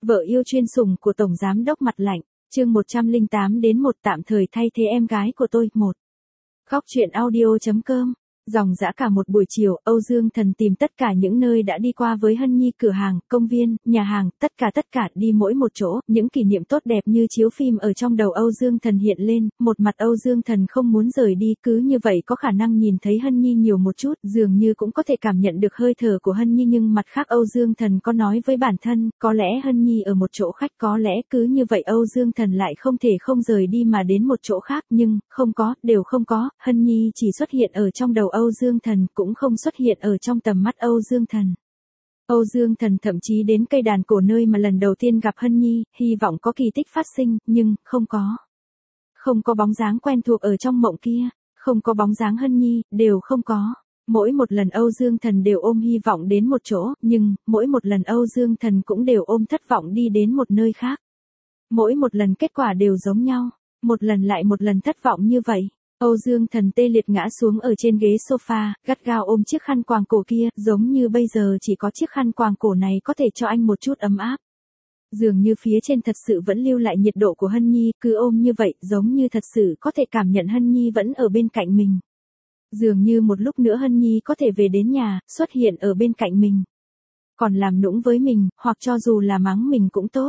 Vợ yêu chuyên sủng của Tổng Giám đốc Mặt Lạnh, chương 108-1 tạm thời thay thế em gái của tôi, 1. Góc truyện audio.com. Dòng dã cả một buổi chiều, Âu Dương Thần tìm tất cả những nơi đã đi qua với Hân Nhi, cửa hàng, công viên, nhà hàng, tất cả đi mỗi một chỗ, những kỷ niệm tốt đẹp như chiếu phim ở trong đầu Âu Dương Thần hiện lên, một mặt Âu Dương Thần không muốn rời đi, cứ như vậy có khả năng nhìn thấy Hân Nhi nhiều một chút, dường như cũng có thể cảm nhận được hơi thở của Hân Nhi, nhưng mặt khác Âu Dương Thần có nói với bản thân, có lẽ Hân Nhi ở một chỗ khách, có lẽ cứ như vậy Âu Dương Thần lại không thể không rời đi mà đến một chỗ khác, nhưng, không có, đều không có, Hân Nhi chỉ xuất hiện ở trong đầu Âu Dương Thần, cũng không xuất hiện ở trong tầm mắt Âu Dương Thần. Âu Dương Thần thậm chí đến cây đàn cổ nơi mà lần đầu tiên gặp Hân Nhi, hy vọng có kỳ tích phát sinh, nhưng, không có. Không có bóng dáng quen thuộc ở trong mộng kia, không có bóng dáng Hân Nhi, đều không có. Mỗi một lần Âu Dương Thần đều ôm hy vọng đến một chỗ, nhưng, mỗi một lần Âu Dương Thần cũng đều ôm thất vọng đi đến một nơi khác. Mỗi một lần kết quả đều giống nhau, một lần lại một lần thất vọng như vậy. Âu Dương Thần tê liệt ngã xuống ở trên ghế sofa, gắt gao ôm chiếc khăn quàng cổ kia, giống như bây giờ chỉ có chiếc khăn quàng cổ này có thể cho anh một chút ấm áp. Dường như phía trên thật sự vẫn lưu lại nhiệt độ của Hân Nhi, cứ ôm như vậy, giống như thật sự có thể cảm nhận Hân Nhi vẫn ở bên cạnh mình. Dường như một lúc nữa Hân Nhi có thể về đến nhà, xuất hiện ở bên cạnh mình. Còn làm nũng với mình, hoặc cho dù là mắng mình cũng tốt.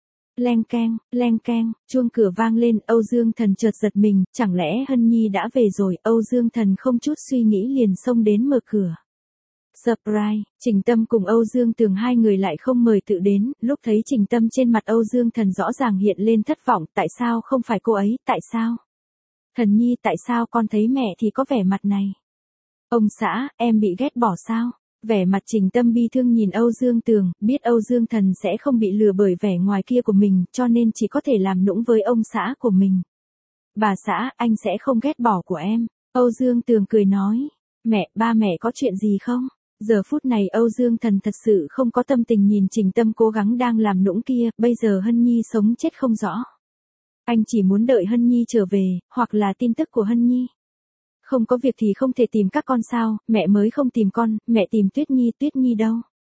Leng keng, chuông cửa vang lên, Âu Dương Thần chợt giật mình, chẳng lẽ Hân Nhi đã về rồi, Âu Dương Thần không chút suy nghĩ liền xông đến mở cửa. Surprise, Trình Tâm cùng Âu Dương Tường hai người lại không mời tự đến, lúc thấy Trình Tâm trên mặt Âu Dương Thần rõ ràng hiện lên thất vọng, tại sao không phải cô ấy, tại sao? Thần Nhi, tại sao con thấy mẹ thì có vẻ mặt này? Ông xã, em bị ghét bỏ sao? Vẻ mặt Trình Tâm bi thương nhìn Âu Dương Tường, biết Âu Dương Thần sẽ không bị lừa bởi vẻ ngoài kia của mình, cho nên chỉ có thể làm nũng với ông xã của mình. Bà xã, anh sẽ không ghét bỏ của em. Âu Dương Tường cười nói. Mẹ, ba mẹ có chuyện gì không? Giờ phút này Âu Dương Thần thật sự không có tâm tình nhìn Trình Tâm cố gắng đang làm nũng kia, bây giờ Hân Nhi sống chết không rõ. Anh chỉ muốn đợi Hân Nhi trở về, hoặc là tin tức của Hân Nhi. Không có việc thì không thể tìm các con sao, mẹ mới không tìm con, mẹ tìm Tuyết Nhi đâu?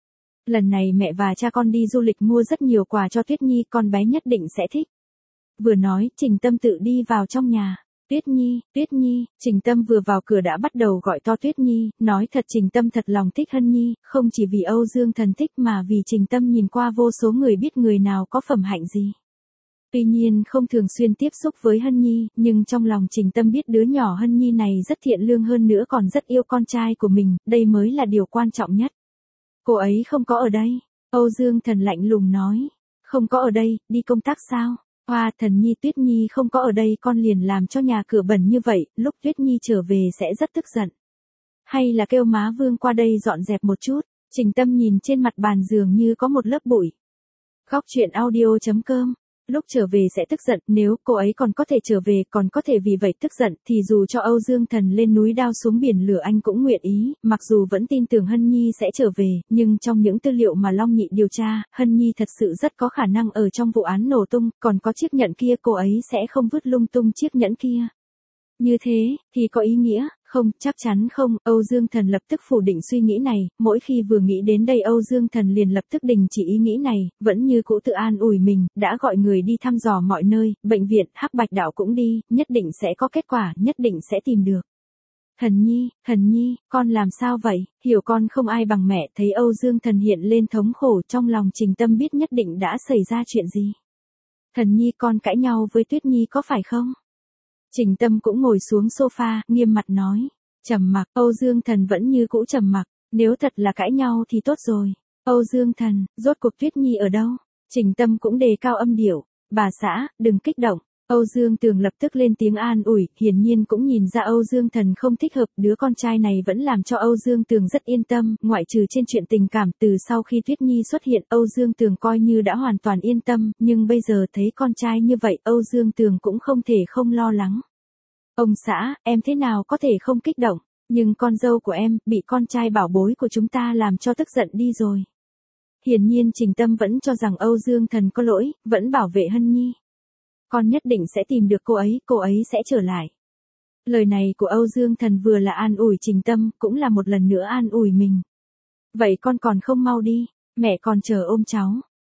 Lần này mẹ và cha con đi du lịch mua rất nhiều quà cho Tuyết Nhi, con bé nhất định sẽ thích. Vừa nói, Trình Tâm tự đi vào trong nhà. Tuyết Nhi, Trình Tâm vừa vào cửa đã bắt đầu gọi to Tuyết Nhi, nói thật Trình Tâm thật lòng thích Hân Nhi, không chỉ vì Âu Dương Thần thích mà vì Trình Tâm nhìn qua vô số người biết người nào có phẩm hạnh gì. Tuy nhiên không thường xuyên tiếp xúc với Hân Nhi, nhưng trong lòng Trình Tâm biết đứa nhỏ Hân Nhi này rất thiện lương, hơn nữa còn rất yêu con trai của mình, đây mới là điều quan trọng nhất. Cô ấy không có ở đây. Âu Dương Thần lạnh lùng nói. Không có ở đây, đi công tác sao? Hoa, Thần Nhi, Tuyết Nhi không có ở đây, con liền làm cho nhà cửa bẩn như vậy, lúc Tuyết Nhi trở về sẽ rất tức giận. Hay là kêu má Vương qua đây dọn dẹp một chút? Trình Tâm nhìn trên mặt bàn dường như có một lớp bụi. Góc truyện audio.com. Lúc trở về sẽ tức giận, nếu cô ấy còn có thể trở về, còn có thể vì vậy tức giận, thì dù cho Âu Dương Thần lên núi đao xuống biển lửa anh cũng nguyện ý, mặc dù vẫn tin tưởng Hân Nhi sẽ trở về, nhưng trong những tư liệu mà Long Nhị điều tra, Hân Nhi thật sự rất có khả năng ở trong vụ án nổ tung, còn có chiếc nhẫn kia cô ấy sẽ không vứt lung tung chiếc nhẫn kia. Như thế, thì có ý nghĩa, không, chắc chắn không, Âu Dương Thần lập tức phủ định suy nghĩ này, mỗi khi vừa nghĩ đến đây Âu Dương Thần liền lập tức đình chỉ ý nghĩ này, vẫn như cũ tự an ủi mình, đã gọi người đi thăm dò mọi nơi, bệnh viện, Hắc Bạch Đạo cũng đi, nhất định sẽ có kết quả, nhất định sẽ tìm được. Thần Nhi, con làm sao vậy, hiểu con không ai bằng mẹ, thấy Âu Dương Thần hiện lên thống khổ trong lòng Trình Tâm biết nhất định đã xảy ra chuyện gì. Thần Nhi, con cãi nhau với Tuyết Nhi có phải không? Trình Tâm cũng ngồi xuống sofa, nghiêm mặt nói. Trầm mặc, Âu Dương Thần vẫn như cũ trầm mặc, nếu thật là cãi nhau thì tốt rồi. Âu Dương Thần, rốt cuộc Tuyết Nhi ở đâu? Trình Tâm cũng đề cao âm điệu. Bà xã, đừng kích động. Âu Dương Tường lập tức lên tiếng an ủi, hiển nhiên cũng nhìn ra Âu Dương Thần không thích hợp, đứa con trai này vẫn làm cho Âu Dương Tường rất yên tâm, ngoại trừ trên chuyện tình cảm, từ sau khi Tuyết Nhi xuất hiện, Âu Dương Tường coi như đã hoàn toàn yên tâm, nhưng bây giờ thấy con trai như vậy, Âu Dương Tường cũng không thể không lo lắng. Ông xã, em thế nào có thể không kích động, nhưng con dâu của em, bị con trai bảo bối của chúng ta làm cho tức giận đi rồi. Hiển nhiên Trình Tâm vẫn cho rằng Âu Dương Thần có lỗi, vẫn bảo vệ Hân Nhi. Con nhất định sẽ tìm được cô ấy sẽ trở lại. Lời này của Âu Dương Thần vừa là an ủi Trình Tâm, cũng là một lần nữa an ủi mình. Vậy con còn không mau đi, mẹ còn chờ ôm cháu.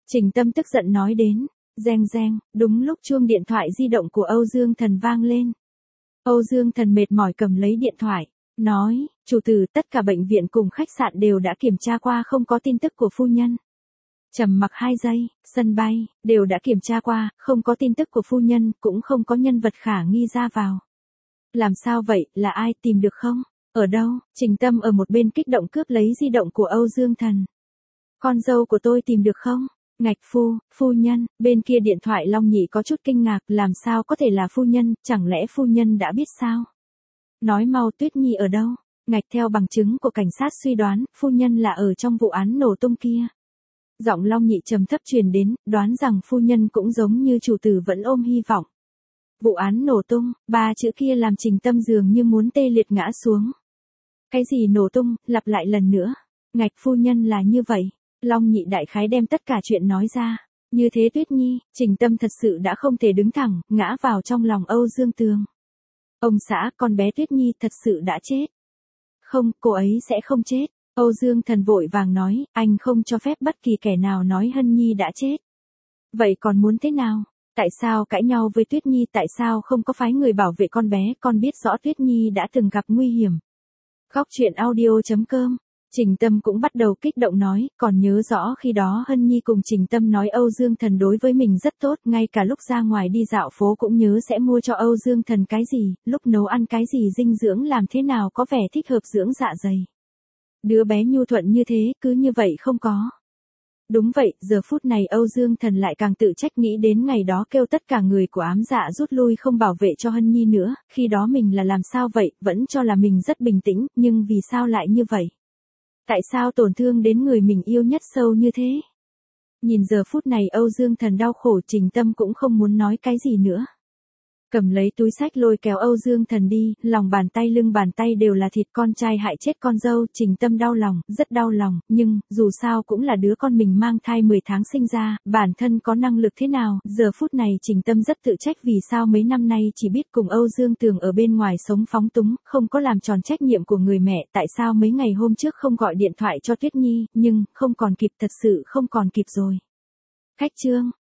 Trình Tâm tức giận nói đến. Reng reng, đúng lúc chuông điện thoại di động của Âu Dương Thần vang lên. Âu Dương Thần mệt mỏi cầm lấy điện thoại, nói, chủ tử, tất cả bệnh viện cùng khách sạn đều đã kiểm tra qua không có tin tức của phu nhân. Trầm mặc 2 giây, sân bay, đều đã kiểm tra qua, không có tin tức của phu nhân, cũng không có nhân vật khả nghi ra vào. Làm sao vậy, là ai, tìm được không? Ở đâu? Trình Tâm ở một bên kích động cướp lấy di động của Âu Dương Thần. Con dâu của tôi tìm được không? Ngạch phu nhân, bên kia điện thoại Long Nhị có chút kinh ngạc, làm sao có thể là phu nhân, chẳng lẽ phu nhân đã biết sao? Nói mau, Tuyết Nhi ở đâu? Ngạch, theo bằng chứng của cảnh sát suy đoán, phu nhân là ở trong vụ án nổ tung kia. Giọng Long Nhị trầm thấp truyền đến, đoán rằng phu nhân cũng giống như chủ tử vẫn ôm hy vọng. Vụ án nổ tung, 3 chữ kia làm Trình Tâm dường như muốn tê liệt ngã xuống. Cái gì nổ tung, lặp lại lần nữa. Ngạch, phu nhân là như vậy. Long Nhị đại khái đem tất cả chuyện nói ra. Như thế Tuyết Nhi, Trình Tâm thật sự đã không thể đứng thẳng, ngã vào trong lòng Âu Dương Tường. Ông xã, con bé Tuyết Nhi thật sự đã chết. Không, cô ấy sẽ không chết. Âu Dương Thần vội vàng nói, anh không cho phép bất kỳ kẻ nào nói Hân Nhi đã chết. Vậy còn muốn thế nào? Tại sao cãi nhau với Tuyết Nhi, tại sao không có phái người bảo vệ con bé, con biết rõ Tuyết Nhi đã từng gặp nguy hiểm. Góc truyện audio.com. Trình Tâm cũng bắt đầu kích động nói, còn nhớ rõ khi đó Hân Nhi cùng Trình Tâm nói Âu Dương Thần đối với mình rất tốt, ngay cả lúc ra ngoài đi dạo phố cũng nhớ sẽ mua cho Âu Dương Thần cái gì, lúc nấu ăn cái gì dinh dưỡng làm thế nào có vẻ thích hợp dưỡng dạ dày. Đứa bé nhu thuận như thế, cứ như vậy không có. Đúng vậy, giờ phút này Âu Dương Thần lại càng tự trách nghĩ đến ngày đó kêu tất cả người của ám dạ rút lui không bảo vệ cho Hân Nhi nữa, khi đó mình là làm sao vậy, vẫn cho là mình rất bình tĩnh, nhưng vì sao lại như vậy? Tại sao tổn thương đến người mình yêu nhất sâu như thế? Nhìn giờ phút này Âu Dương Thần đau khổ, Trình Tâm cũng không muốn nói cái gì nữa. Cầm lấy túi xách lôi kéo Âu Dương Thần đi, lòng bàn tay lưng bàn tay đều là thịt, con trai hại chết con dâu, Trình Tâm đau lòng, rất đau lòng, nhưng, dù sao cũng là đứa con mình mang thai 10 tháng sinh ra, bản thân có năng lực thế nào, giờ phút này Trình Tâm rất tự trách vì sao mấy năm nay chỉ biết cùng Âu Dương Tường ở bên ngoài sống phóng túng, không có làm tròn trách nhiệm của người mẹ, tại sao mấy ngày hôm trước không gọi điện thoại cho Tuyết Nhi, nhưng, không còn kịp, thật sự không còn kịp rồi. Khách trương.